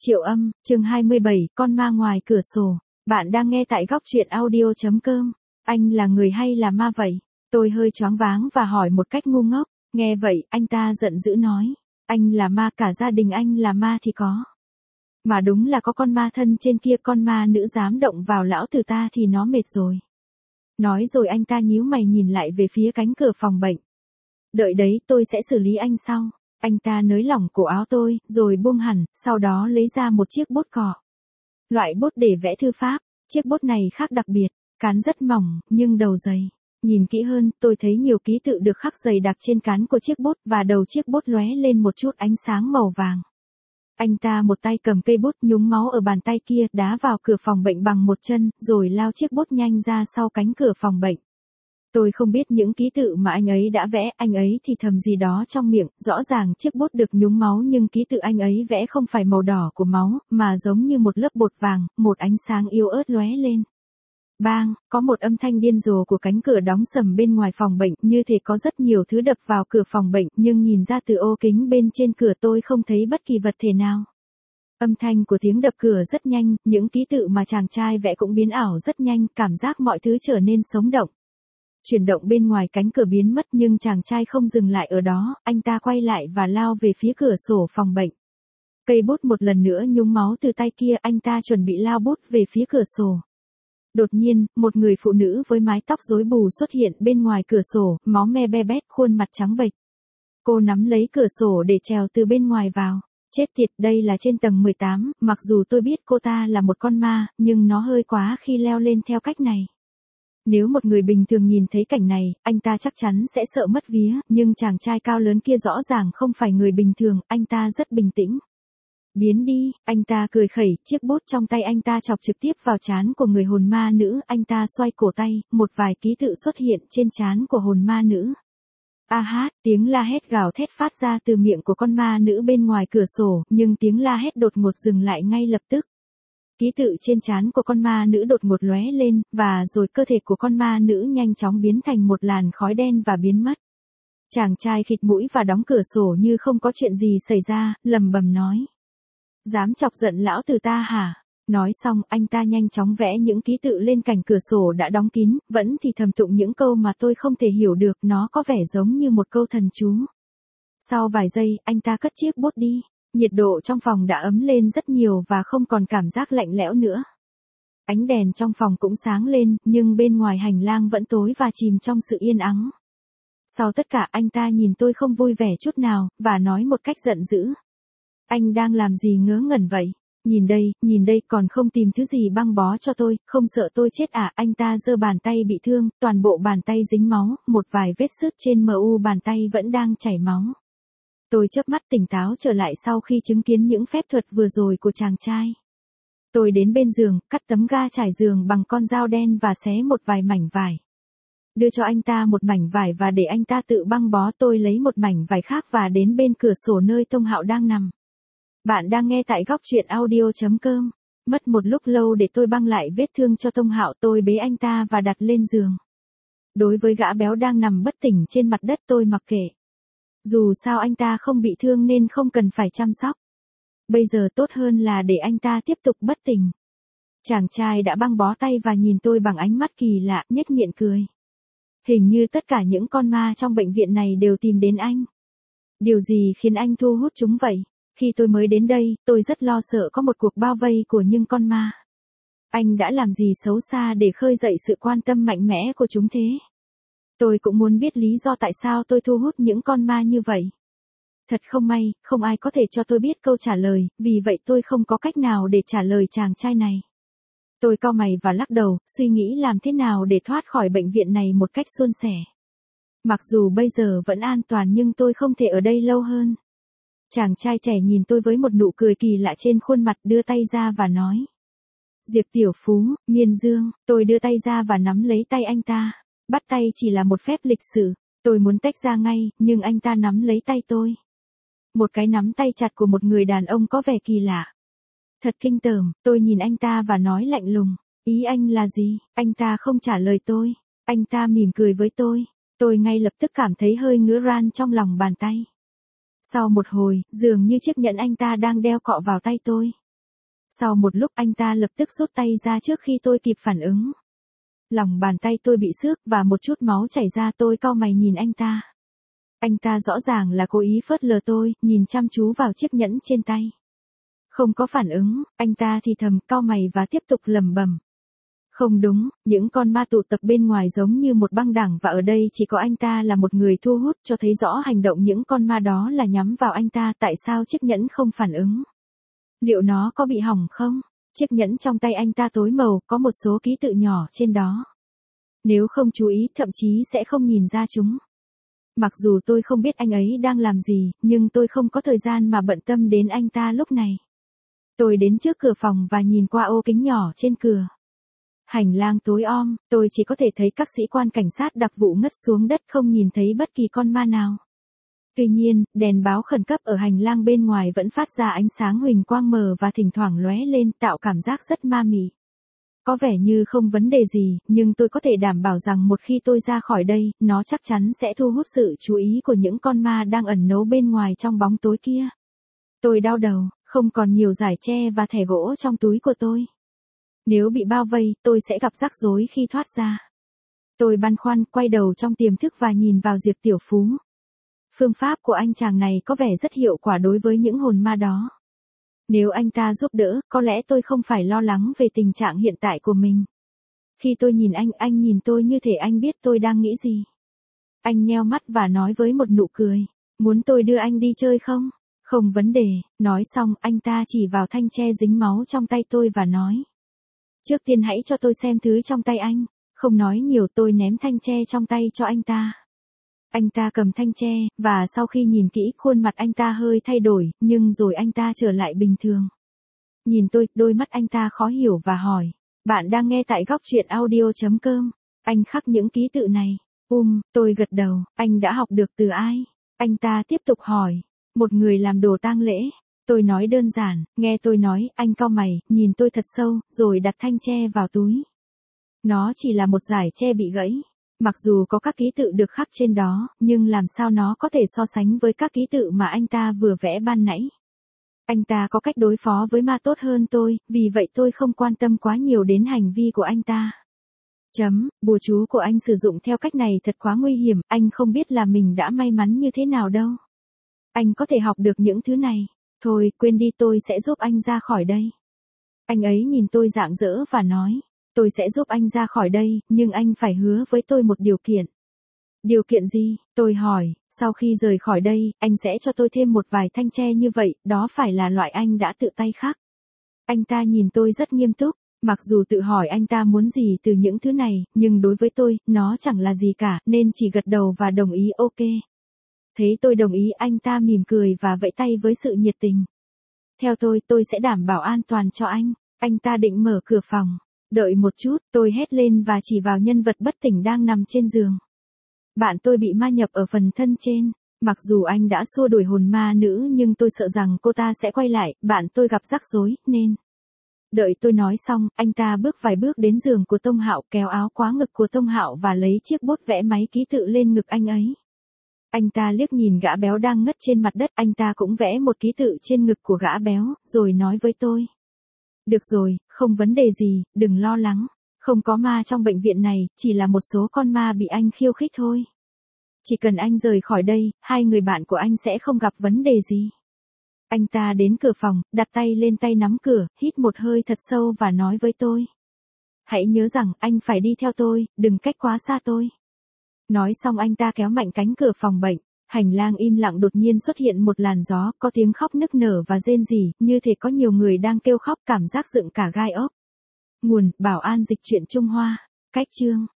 Triệu Âm, chương 27, con ma ngoài cửa sổ. Bạn đang nghe tại góc truyện audio.com. Anh là người hay là ma vậy? Tôi hơi choáng váng và hỏi một cách ngu ngốc. Nghe vậy, anh ta giận dữ nói. Anh là ma, cả gia đình anh là ma thì có. Mà đúng là có con ma thân trên kia, con ma nữ dám động vào lão tử ta thì nó mệt rồi. Nói rồi anh ta nhíu mày nhìn lại về phía cánh cửa phòng bệnh. Đợi đấy, tôi sẽ xử lý anh sau. Anh ta nới lỏng cổ áo tôi, rồi buông hẳn, sau đó lấy ra một chiếc bút cọ. Loại bút để vẽ thư pháp, chiếc bút này khác đặc biệt, cán rất mỏng, nhưng đầu dày. Nhìn kỹ hơn, tôi thấy nhiều ký tự được khắc dày đặc trên cán của chiếc bút và đầu chiếc bút lóe lên một chút ánh sáng màu vàng. Anh ta một tay cầm cây bút nhúng máu ở bàn tay kia, đá vào cửa phòng bệnh bằng một chân, rồi lao chiếc bút nhanh ra sau cánh cửa phòng bệnh. Tôi không biết những ký tự mà anh ấy đã vẽ, anh ấy thì thầm gì đó trong miệng, rõ ràng chiếc bút được nhúng máu nhưng ký tự anh ấy vẽ không phải màu đỏ của máu, mà giống như một lớp bột vàng, một ánh sáng yếu ớt lóe lên. Bang, có một âm thanh điên rồ của cánh cửa đóng sầm bên ngoài phòng bệnh, như thể có rất nhiều thứ đập vào cửa phòng bệnh, nhưng nhìn ra từ ô kính bên trên cửa tôi không thấy bất kỳ vật thể nào. Âm thanh của tiếng đập cửa rất nhanh, những ký tự mà chàng trai vẽ cũng biến ảo rất nhanh, cảm giác mọi thứ trở nên sống động. Chuyển động bên ngoài cánh cửa biến mất nhưng chàng trai không dừng lại ở đó, anh ta quay lại và lao về phía cửa sổ phòng bệnh. Cây bút một lần nữa nhúng máu từ tay kia, anh ta chuẩn bị lao bút về phía cửa sổ. Đột nhiên, một người phụ nữ với mái tóc rối bù xuất hiện bên ngoài cửa sổ, máu me be bét, khuôn mặt trắng bệch. Cô nắm lấy cửa sổ để trèo từ bên ngoài vào. Chết tiệt, đây là trên tầng 18, mặc dù tôi biết cô ta là một con ma, nhưng nó hơi quá khi leo lên theo cách này. Nếu một người bình thường nhìn thấy cảnh này, anh ta chắc chắn sẽ sợ mất vía, nhưng chàng trai cao lớn kia rõ ràng không phải người bình thường, anh ta rất bình tĩnh. Biến đi, anh ta cười khẩy, chiếc bút trong tay anh ta chọc trực tiếp vào trán của người hồn ma nữ, anh ta xoay cổ tay, một vài ký tự xuất hiện trên trán của hồn ma nữ. A hát, tiếng la hét gào thét phát ra từ miệng của con ma nữ bên ngoài cửa sổ, nhưng tiếng la hét đột ngột dừng lại ngay lập tức. Ký tự trên trán của con ma nữ đột ngột lóe lên, và rồi cơ thể của con ma nữ nhanh chóng biến thành một làn khói đen và biến mất. Chàng trai khịt mũi và đóng cửa sổ như không có chuyện gì xảy ra, lầm bầm nói. Dám chọc giận lão tử ta hả? Nói xong, anh ta nhanh chóng vẽ những ký tự lên cạnh cửa sổ đã đóng kín, vẫn thì thầm tụng những câu mà tôi không thể hiểu được, nó có vẻ giống như một câu thần chú. Sau vài giây, anh ta cất chiếc bút đi. Nhiệt độ trong phòng đã ấm lên rất nhiều và không còn cảm giác lạnh lẽo nữa. Ánh đèn trong phòng cũng sáng lên, nhưng bên ngoài hành lang vẫn tối và chìm trong sự yên ắng. Sau tất cả, anh ta nhìn tôi không vui vẻ chút nào, và nói một cách giận dữ. Anh đang làm gì ngớ ngẩn vậy? Nhìn đây, còn không tìm thứ gì băng bó cho tôi, không sợ tôi chết à? Anh ta giơ bàn tay bị thương, toàn bộ bàn tay dính máu, một vài vết xước trên mu bàn tay vẫn đang chảy máu. Tôi chớp mắt tỉnh táo trở lại sau khi chứng kiến những phép thuật vừa rồi của chàng trai. Tôi đến bên giường, cắt tấm ga trải giường bằng con dao đen và xé một vài mảnh vải. Đưa cho anh ta một mảnh vải và để anh ta tự băng bó. Tôi lấy một mảnh vải khác và đến bên cửa sổ nơi Tông Hạo đang nằm. Bạn đang nghe tại góc truyện audio.com. Mất một lúc lâu để tôi băng lại vết thương cho Tông Hạo, tôi bế anh ta và đặt lên giường. Đối với gã béo đang nằm bất tỉnh trên mặt đất tôi mặc kệ. Dù sao anh ta không bị thương nên không cần phải chăm sóc. Bây giờ tốt hơn là để anh ta tiếp tục bất tỉnh. Chàng trai đã băng bó tay và nhìn tôi bằng ánh mắt kỳ lạ, nhếch miệng cười. Hình như tất cả những con ma trong bệnh viện này đều tìm đến anh. Điều gì khiến anh thu hút chúng vậy? Khi tôi mới đến đây, tôi rất lo sợ có một cuộc bao vây của những con ma. Anh đã làm gì xấu xa để khơi dậy sự quan tâm mạnh mẽ của chúng thế? Tôi cũng muốn biết lý do tại sao tôi thu hút những con ma như vậy. Thật không may, không ai có thể cho tôi biết câu trả lời, vì vậy tôi không có cách nào để trả lời chàng trai này. Tôi cau mày và lắc đầu, suy nghĩ làm thế nào để thoát khỏi bệnh viện này một cách suôn sẻ. Mặc dù bây giờ vẫn an toàn nhưng tôi không thể ở đây lâu hơn. Chàng trai trẻ nhìn tôi với một nụ cười kỳ lạ trên khuôn mặt, đưa tay ra và nói. Diệp Tiểu Phú, Miên Dương. Tôi đưa tay ra và nắm lấy tay anh ta. Bắt tay chỉ là một phép lịch sử. Tôi muốn tách ra ngay, nhưng anh ta nắm lấy tay tôi. Một cái nắm tay chặt của một người đàn ông có vẻ kỳ lạ. Thật kinh tởm, tôi nhìn anh ta và nói lạnh lùng. Ý anh là gì? Anh ta không trả lời tôi. Anh ta mỉm cười với tôi. Tôi ngay lập tức cảm thấy hơi ngứa ran trong lòng bàn tay. Sau một hồi, dường như chiếc nhẫn anh ta đang đeo cọ vào tay tôi. Sau một lúc anh ta lập tức rút tay ra trước khi tôi kịp phản ứng. Lòng bàn tay tôi bị xước và một chút máu chảy ra, tôi cau mày nhìn anh ta. Anh ta rõ ràng là cố ý phớt lờ tôi, nhìn chăm chú vào chiếc nhẫn trên tay. Không có phản ứng, anh ta thì thầm cau mày và tiếp tục lẩm bẩm. Không đúng, những con ma tụ tập bên ngoài giống như một băng đảng và ở đây chỉ có anh ta là một người thu hút, cho thấy rõ hành động những con ma đó là nhắm vào anh ta. Tại sao chiếc nhẫn không phản ứng? Liệu nó có bị hỏng không? Chiếc nhẫn trong tay anh ta tối màu, có một số ký tự nhỏ trên đó. Nếu không chú ý thậm chí sẽ không nhìn ra chúng. Mặc dù tôi không biết anh ấy đang làm gì, nhưng tôi không có thời gian mà bận tâm đến anh ta lúc này. Tôi đến trước cửa phòng và nhìn qua ô kính nhỏ trên cửa. Hành lang tối om, tôi chỉ có thể thấy các sĩ quan cảnh sát đặc vụ ngất xuống đất, không nhìn thấy bất kỳ con ma nào. Tuy nhiên, đèn báo khẩn cấp ở hành lang bên ngoài vẫn phát ra ánh sáng huỳnh quang mờ và thỉnh thoảng lóe lên, tạo cảm giác rất ma mị. Có vẻ như không vấn đề gì, nhưng tôi có thể đảm bảo rằng một khi tôi ra khỏi đây, nó chắc chắn sẽ thu hút sự chú ý của những con ma đang ẩn náu bên ngoài trong bóng tối kia. Tôi đau đầu, không còn nhiều giải tre và thẻ gỗ trong túi của tôi. Nếu bị bao vây, tôi sẽ gặp rắc rối khi thoát ra. Tôi băn khoăn, quay đầu trong tiềm thức và nhìn vào Diệp Tiểu Phú. Phương pháp của anh chàng này có vẻ rất hiệu quả đối với những hồn ma đó. Nếu anh ta giúp đỡ, có lẽ tôi không phải lo lắng về tình trạng hiện tại của mình. Khi tôi nhìn anh nhìn tôi như thể anh biết tôi đang nghĩ gì. Anh nheo mắt và nói với một nụ cười. Muốn tôi đưa anh đi chơi không? Không vấn đề. Nói xong, anh ta chỉ vào thanh tre dính máu trong tay tôi và nói. Trước tiên hãy cho tôi xem thứ trong tay anh. Không nói nhiều, tôi ném thanh tre trong tay cho anh ta. Anh ta cầm thanh tre, và sau khi nhìn kỹ, khuôn mặt anh ta hơi thay đổi, nhưng rồi anh ta trở lại bình thường. Nhìn tôi, đôi mắt anh ta khó hiểu và hỏi. Bạn đang nghe tại góc truyện audio.com. Anh khắc những ký tự này. Tôi gật đầu. Anh đã học được từ ai? Anh ta tiếp tục hỏi. Một người làm đồ tang lễ. Tôi nói đơn giản. Nghe tôi nói, anh cau mày, nhìn tôi thật sâu, rồi đặt thanh tre vào túi. Nó chỉ là một dải tre bị gãy. Mặc dù có các ký tự được khắc trên đó, nhưng làm sao nó có thể so sánh với các ký tự mà anh ta vừa vẽ ban nãy. Anh ta có cách đối phó với ma tốt hơn tôi, vì vậy tôi không quan tâm quá nhiều đến hành vi của anh ta. Bùa chú của anh sử dụng theo cách này thật quá nguy hiểm, anh không biết là mình đã may mắn như thế nào đâu. Anh có thể học được những thứ này. Thôi, quên đi, tôi sẽ giúp anh ra khỏi đây. Anh ấy nhìn tôi rạng rỡ và nói. Tôi sẽ giúp anh ra khỏi đây, nhưng anh phải hứa với tôi một điều kiện. Điều kiện gì? Tôi hỏi, sau khi rời khỏi đây, anh sẽ cho tôi thêm một vài thanh tre như vậy, đó phải là loại anh đã tự tay khắc. Anh ta nhìn tôi rất nghiêm túc, mặc dù tự hỏi anh ta muốn gì từ những thứ này, nhưng đối với tôi, nó chẳng là gì cả, nên chỉ gật đầu và đồng ý ok. Thấy tôi đồng ý, anh ta mỉm cười và vẫy tay với sự nhiệt tình. Theo tôi sẽ đảm bảo an toàn cho anh. Anh ta định mở cửa phòng. Đợi một chút, tôi hét lên và chỉ vào nhân vật bất tỉnh đang nằm trên giường. Bạn tôi bị ma nhập ở phần thân trên. Mặc dù anh đã xua đuổi hồn ma nữ nhưng tôi sợ rằng cô ta sẽ quay lại, bạn tôi gặp rắc rối, nên. Đợi tôi nói xong, anh ta bước vài bước đến giường của Tông Hạo, kéo áo quá ngực của Tông Hạo và lấy chiếc bút vẽ máy ký tự lên ngực anh ấy. Anh ta liếc nhìn gã béo đang ngất trên mặt đất, anh ta cũng vẽ một ký tự trên ngực của gã béo, rồi nói với tôi. Được rồi, không vấn đề gì, đừng lo lắng. Không có ma trong bệnh viện này, chỉ là một số con ma bị anh khiêu khích thôi. Chỉ cần anh rời khỏi đây, hai người bạn của anh sẽ không gặp vấn đề gì. Anh ta đến cửa phòng, đặt tay lên tay nắm cửa, hít một hơi thật sâu và nói với tôi. Hãy nhớ rằng, anh phải đi theo tôi, đừng cách quá xa tôi. Nói xong anh ta kéo mạnh cánh cửa phòng bệnh. Hành lang im lặng, đột nhiên xuất hiện một làn gió, có tiếng khóc nức nở và rên rỉ, như thể có nhiều người đang kêu khóc, cảm giác dựng cả gai ốc. Nguồn, Bảo An dịch truyện Trung Hoa. Cách chương.